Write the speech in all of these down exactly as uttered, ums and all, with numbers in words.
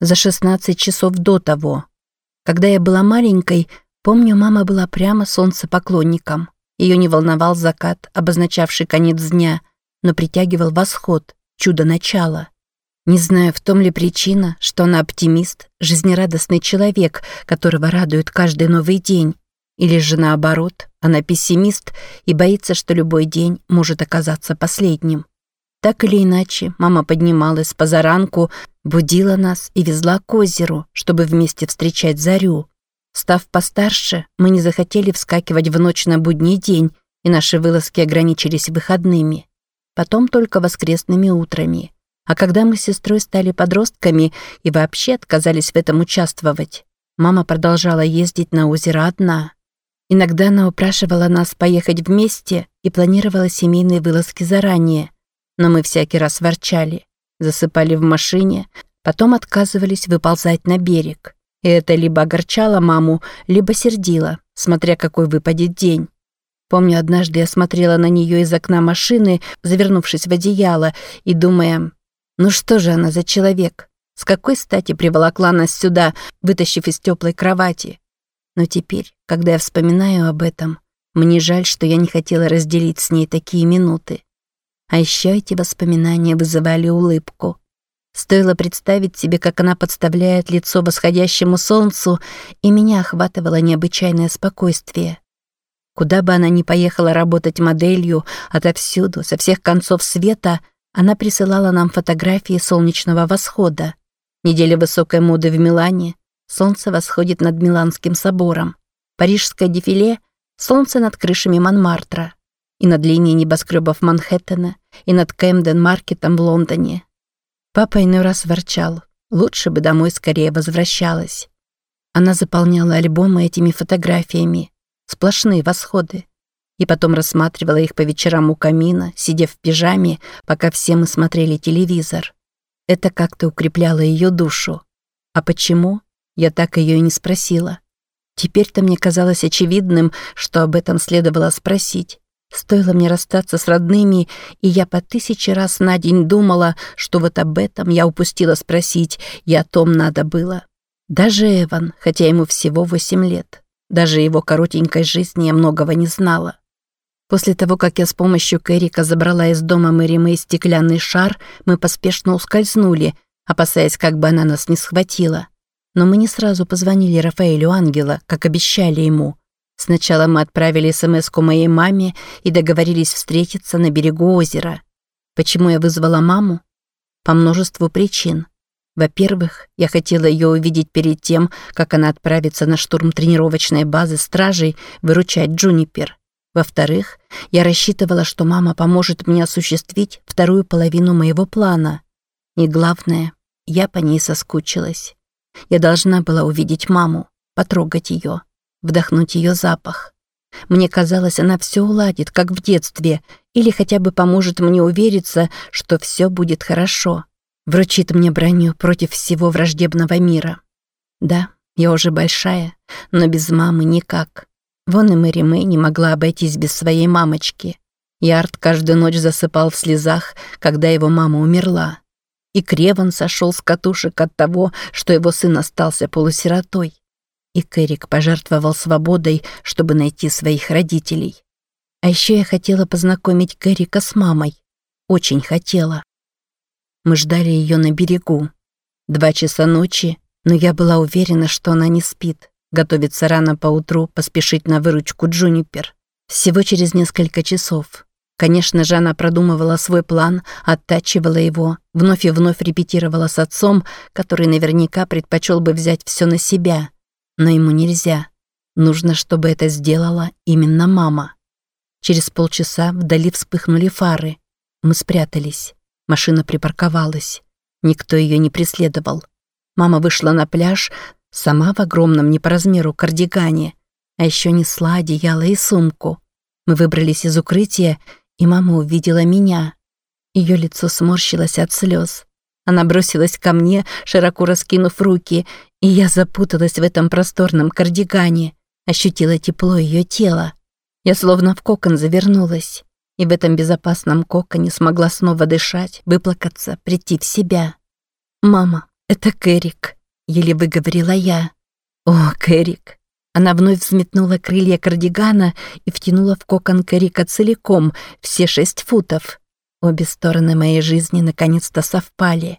за шестнадцать часов до того. Когда я была маленькой, помню, мама была прямо солнцепоклонником. Ее не волновал закат, обозначавший конец дня, но притягивал восход, чудо начала. Не знаю, в том ли причина, что она оптимист, жизнерадостный человек, которого радует каждый новый день, или же наоборот, она пессимист и боится, что любой день может оказаться последним. Так или иначе, мама поднималась с позаранку, будила нас и везла к озеру, чтобы вместе встречать зарю. Став постарше, мы не захотели вскакивать в ночь на будний день, и наши вылазки ограничились выходными. Потом только воскресными утрами. А когда мы с сестрой стали подростками и вообще отказались в этом участвовать, мама продолжала ездить на озеро одна. Иногда она упрашивала нас поехать вместе и планировала семейные вылазки заранее, но мы всякий раз ворчали, засыпали в машине, потом отказывались выползать на берег. И это либо огорчало маму, либо сердило, смотря какой выпадет день. Помню, однажды я смотрела на нее из окна машины, завернувшись в одеяло, и думая, ну что же она за человек? С какой стати приволокла нас сюда, вытащив из теплой кровати? Но теперь, когда я вспоминаю об этом, мне жаль, что я не хотела разделить с ней такие минуты. А еще эти воспоминания вызывали улыбку. Стоило представить себе, как она подставляет лицо восходящему солнцу, и меня охватывало необычайное спокойствие. Куда бы она ни поехала работать моделью, отовсюду, со всех концов света, она присылала нам фотографии солнечного восхода. Неделя высокой моды в Милане, солнце восходит над Миланским собором. Парижское дефиле, солнце над крышами Монмартра. И над линией небоскребов Манхэттена, и над Кэмден-маркетом в Лондоне. Папа иной раз ворчал, лучше бы домой скорее возвращалась. Она заполняла альбомы этими фотографиями, сплошные восходы. И потом рассматривала их по вечерам у камина, сидя в пижаме, пока все мы смотрели телевизор. Это как-то укрепляло ее душу. А почему? Я так ее и не спросила. Теперь-то мне казалось очевидным, что об этом следовало спросить. Стоило мне расстаться с родными, и я по тысяче раз на день думала, что вот об этом я упустила спросить, и о том надо было. Даже Эван, хотя ему всего восемь лет, даже его коротенькой жизни я многого не знала. После того, как я с помощью Кэрика забрала из дома Мэри Мэй стеклянный шар, мы поспешно ускользнули, опасаясь, как бы она нас не схватила. Но мы не сразу позвонили Рафаэлю Ангела, как обещали ему. Сначала мы отправили смс-ку моей маме и договорились встретиться на берегу озера. Почему я вызвала маму? По множеству причин. Во-первых, я хотела ее увидеть перед тем, как она отправится на штурм тренировочной базы стражей выручать Джунипер. Во-вторых, я рассчитывала, что мама поможет мне осуществить вторую половину моего плана. И главное, я по ней соскучилась. Я должна была увидеть маму, потрогать ее, вдохнуть ее запах. Мне казалось, она все уладит, как в детстве, или хотя бы поможет мне увериться, что все будет хорошо. Вручит мне броню против всего враждебного мира. Да, я уже большая, но без мамы никак. Вон и Мэри Мэй не могла обойтись без своей мамочки. Ярд каждую ночь засыпал в слезах, когда его мама умерла. И Креван сошел с катушек от того, что его сын остался полусиротой. И Кэрик пожертвовал свободой, чтобы найти своих родителей. А еще я хотела познакомить Кэрика с мамой. Очень хотела. Мы ждали ее на берегу. Два часа ночи, но я была уверена, что она не спит. Готовится рано поутру поспешить на выручку Джунипер. Всего через несколько часов. Конечно же, она продумывала свой план, оттачивала его, вновь и вновь репетировала с отцом, который наверняка предпочел бы взять все на себя. Но ему нельзя. Нужно, чтобы это сделала именно мама. Через полчаса вдали вспыхнули фары. Мы спрятались. Машина припарковалась. Никто ее не преследовал. Мама вышла на пляж, сама в огромном не по размеру кардигане, а еще несла одеяло и сумку. Мы выбрались из укрытия, и мама увидела меня. Ее лицо сморщилось от слез. Она бросилась ко мне, широко раскинув руки, и я запуталась в этом просторном кардигане, ощутила тепло ее тела. Я словно в кокон завернулась, и в этом безопасном коконе смогла снова дышать, выплакаться, прийти в себя. «Мама, «Это Кэрик», — еле выговорила я. «О, Кэрик». Она вновь взметнула крылья кардигана и втянула в кокон Кэрика целиком, все шесть футов. Обе стороны моей жизни наконец-то совпали.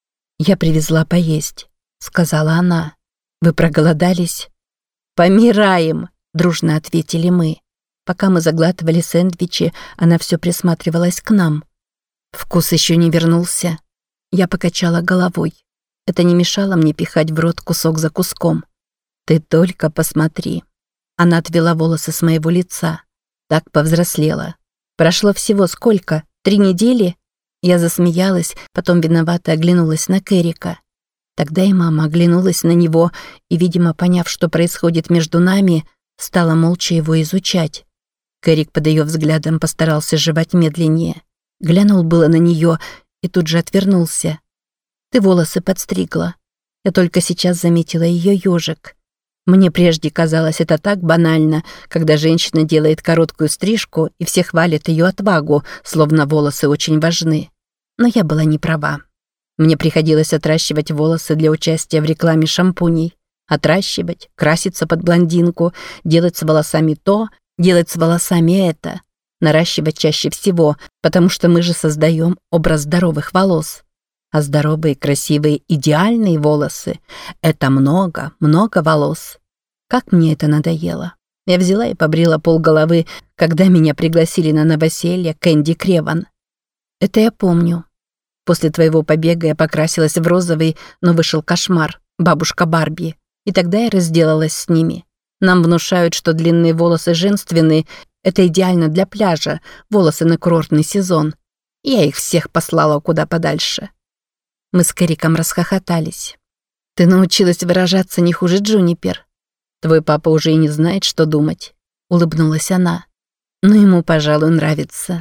«Я привезла поесть», — сказала она. «Вы проголодались?» «Помираем», — дружно ответили мы. Пока мы заглатывали сэндвичи, она все присматривалась к нам. Вкус еще не вернулся. Я покачала головой. Это не мешало мне пихать в рот кусок за куском. «Ты только посмотри». Она отвела волосы с моего лица. Так повзрослела. Прошло всего сколько? Три недели? Я засмеялась, потом виновато оглянулась на Кэрика. Тогда и мама оглянулась на него и, видимо, поняв, что происходит между нами, стала молча его изучать. Кэрик под ее взглядом постарался жевать медленнее. Глянул было на нее и тут же отвернулся. «Ты волосы подстригла». Я только сейчас заметила ее ежик. Мне прежде казалось это так банально, когда женщина делает короткую стрижку и все хвалят ее отвагу, словно волосы очень важны. Но я была не права. Мне приходилось отращивать волосы для участия в рекламе шампуней. Отращивать, краситься под блондинку, делать с волосами то, делать с волосами это. Наращивать чаще всего, потому что мы же создаем образ здоровых волос. А здоровые, красивые, идеальные волосы — это много, много волос. Как мне это надоело. Я взяла и побрила полголовы, когда меня пригласили на новоселье Кэнди Креван. Это я помню. После твоего побега я покрасилась в розовый, но вышел кошмар, бабушка Барби. И тогда я разделалась с ними. Нам внушают, что длинные волосы женственные — это идеально для пляжа, волосы на курортный сезон. И я их всех послала куда подальше. Мы с Кэриком расхохотались. «Ты научилась выражаться не хуже Джунипер. Твой папа уже и не знает, что думать», — улыбнулась она. «Но ему, пожалуй, нравится».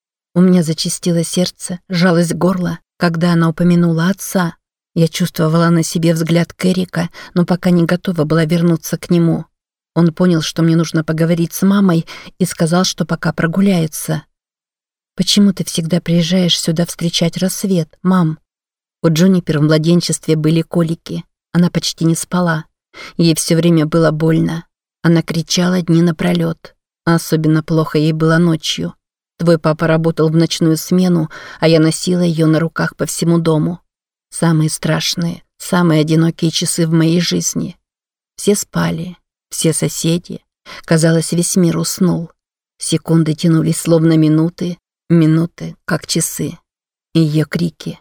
У меня зачастило сердце, сжалось горло, когда она упомянула отца. Я чувствовала на себе взгляд Кэрика, но пока не готова была вернуться к нему. Он понял, что мне нужно поговорить с мамой, и сказал, что пока прогуляется. «Почему ты всегда приезжаешь сюда встречать рассвет, мам?» У Джунипер в младенчестве были колики. Она почти не спала. Ей все время было больно. Она кричала дни напролет. А особенно плохо ей было ночью. Твой папа работал в ночную смену, а я носила ее на руках по всему дому. Самые страшные, самые одинокие часы в моей жизни. Все спали, все соседи. Казалось, весь мир уснул. Секунды тянулись словно минуты, минуты, как часы. Ее крики.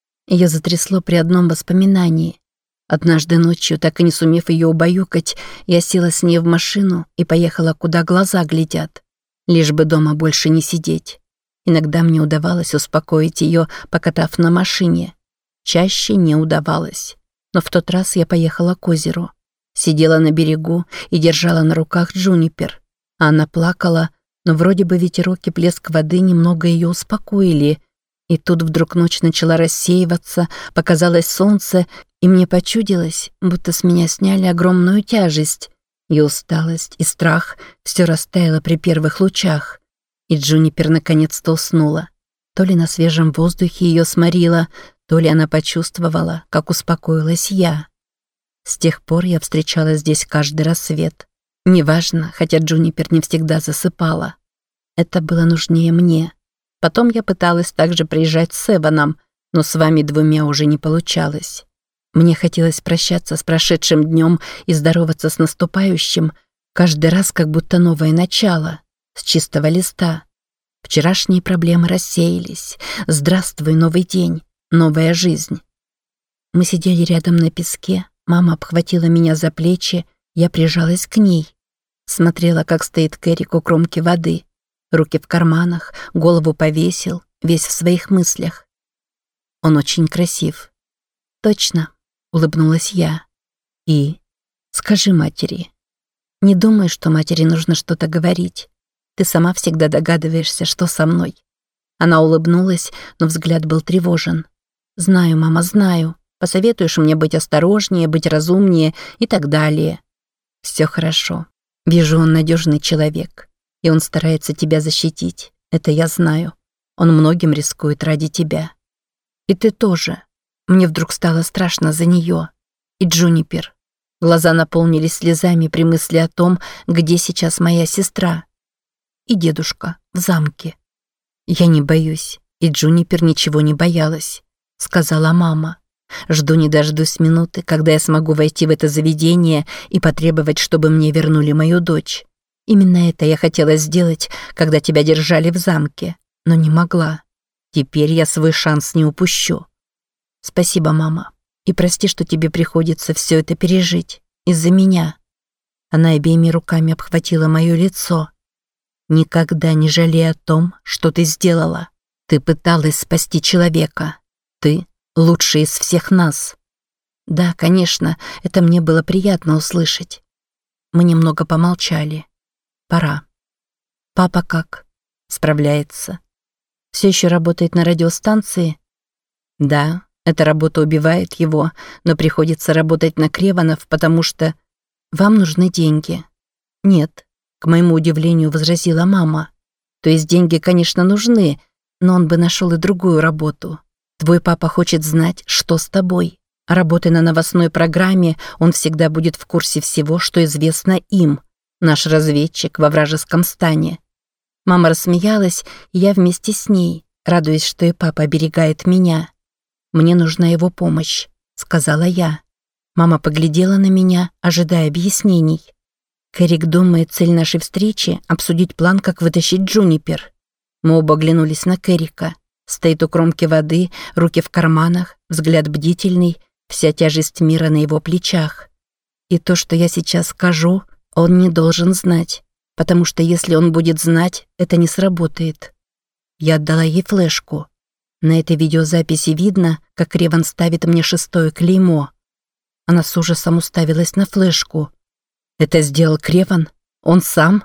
Ее затрясло при одном воспоминании. Однажды ночью, так и не сумев ее убаюкать, я села с ней в машину и поехала, куда глаза глядят. Лишь бы дома больше не сидеть. Иногда мне удавалось успокоить ее, покатав на машине. Чаще не удавалось. Но в тот раз я поехала к озеру. Сидела на берегу и держала на руках Джунипер. Она плакала, но вроде бы ветерок и плеск воды немного ее успокоили. И тут вдруг ночь начала рассеиваться, показалось солнце, и мне почудилось, будто с меня сняли огромную тяжесть. И усталость, и страх все растаяло при первых лучах. И Джунипер наконец-то уснула. То ли на свежем воздухе ее сморило, то ли она почувствовала, как успокоилась я. С тех пор я встречала здесь каждый рассвет. Неважно, хотя Джунипер не всегда засыпала. Это было нужнее мне. Потом я пыталась также приезжать с Эваном, но с вами двумя уже не получалось. Мне хотелось прощаться с прошедшим днем и здороваться с наступающим, каждый раз как будто новое начало, с чистого листа. Вчерашние проблемы рассеялись. Здравствуй, новый день, новая жизнь. Мы сидели рядом на песке, мама обхватила меня за плечи, я прижалась к ней. Смотрела, как стоит Кэрик у кромки воды. Руки в карманах, голову повесил, весь в своих мыслях. Он очень красив. Точно, улыбнулась я. И скажи матери. Не думай, что матери нужно что-то говорить. Ты сама всегда догадываешься, что со мной. Она улыбнулась, но взгляд был тревожен. Знаю, мама, знаю. Посоветуешь мне быть осторожнее, быть разумнее и так далее. Все хорошо. Вижу, он надежный человек. И он старается тебя защитить. Это я знаю. Он многим рискует ради тебя. И ты тоже. Мне вдруг стало страшно за нее. И Джунипер. Глаза наполнились слезами при мысли о том, где сейчас моя сестра. И дедушка в замке. Я не боюсь, и Джунипер ничего не боялась, сказала мама. Жду не дождусь минуты, когда я смогу войти в это заведение и потребовать, чтобы мне вернули мою дочь. Именно это я хотела сделать, когда тебя держали в замке, но не могла. Теперь я свой шанс не упущу. Спасибо, мама. И прости, что тебе приходится все это пережить. Из-за меня. Она обеими руками обхватила мое лицо. Никогда не жалей о том, что ты сделала. Ты пыталась спасти человека. Ты лучший из всех нас. Да, конечно, это мне было приятно услышать. Мы немного помолчали. Пора. Папа как? Справляется. Все еще работает на радиостанции? Да. Эта работа убивает его, но приходится работать на Креванов, потому что вам нужны деньги. Нет, к моему удивлению, возразила мама. То есть деньги, конечно, нужны, но он бы нашел и другую работу. Твой папа хочет знать, что с тобой. А работая на новостной программе, он всегда будет в курсе всего, что известно им. Наш разведчик во вражеском стане. Мама рассмеялась, и я вместе с ней, радуясь, что и папа оберегает меня. «Мне нужна его помощь», — сказала я. Мама поглядела на меня, ожидая объяснений. Кэрик думает, цель нашей встречи — обсудить план, как вытащить Джунипер. Мы оба оглянулись на Кэрика. Стоит у кромки воды, руки в карманах, взгляд бдительный, вся тяжесть мира на его плечах. И то, что я сейчас скажу, он не должен знать, потому что если он будет знать, это не сработает. Я отдала ей флешку. На этой видеозаписи видно, как Реван ставит мне шестое клеймо. Она с ужасом уставилась на флешку. «Это сделал Креван? Он сам?»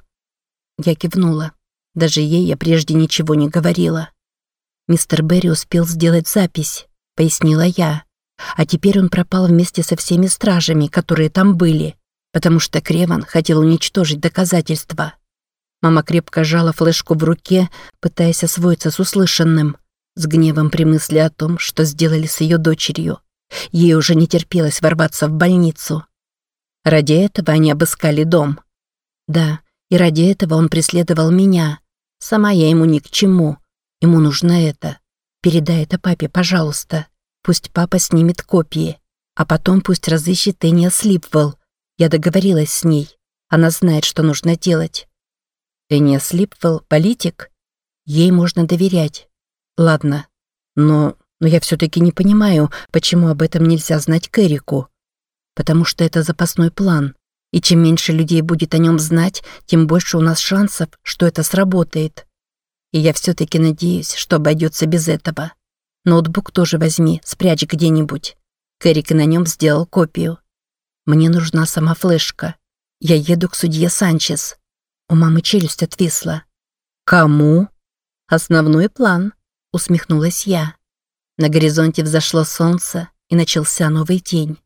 Я кивнула. Даже ей я прежде ничего не говорила. «Мистер Берри успел сделать запись», — пояснила я. «А теперь он пропал вместе со всеми стражами, которые там были, потому что Креван хотел уничтожить доказательства». Мама крепко сжала флешку в руке, пытаясь освоиться с услышанным. С гневом при мысли о том, что сделали с ее дочерью. Ей уже не терпелось ворваться в больницу. Ради этого они обыскали дом. Да, и ради этого он преследовал меня. Сама я ему ни к чему. Ему нужно это. Передай это папе, пожалуйста. Пусть папа снимет копии. А потом пусть разыщет Эния Слипвелл. Я договорилась с ней. Она знает, что нужно делать. Эния Слипвелл — политик? Ей можно доверять. Ладно, но, но я все-таки не понимаю, почему об этом нельзя знать Кэрику. Потому что это запасной план, и чем меньше людей будет о нем знать, тем больше у нас шансов, что это сработает. И я все-таки надеюсь, что обойдется без этого. Ноутбук тоже возьми, спрячь где-нибудь. Кэрик и на нем сделал копию. Мне нужна сама флешка. Я еду к судье Санчес. У мамы челюсть отвисла. Кому? Основной план. Усмехнулась я. На горизонте взошло солнце, и начался новый день.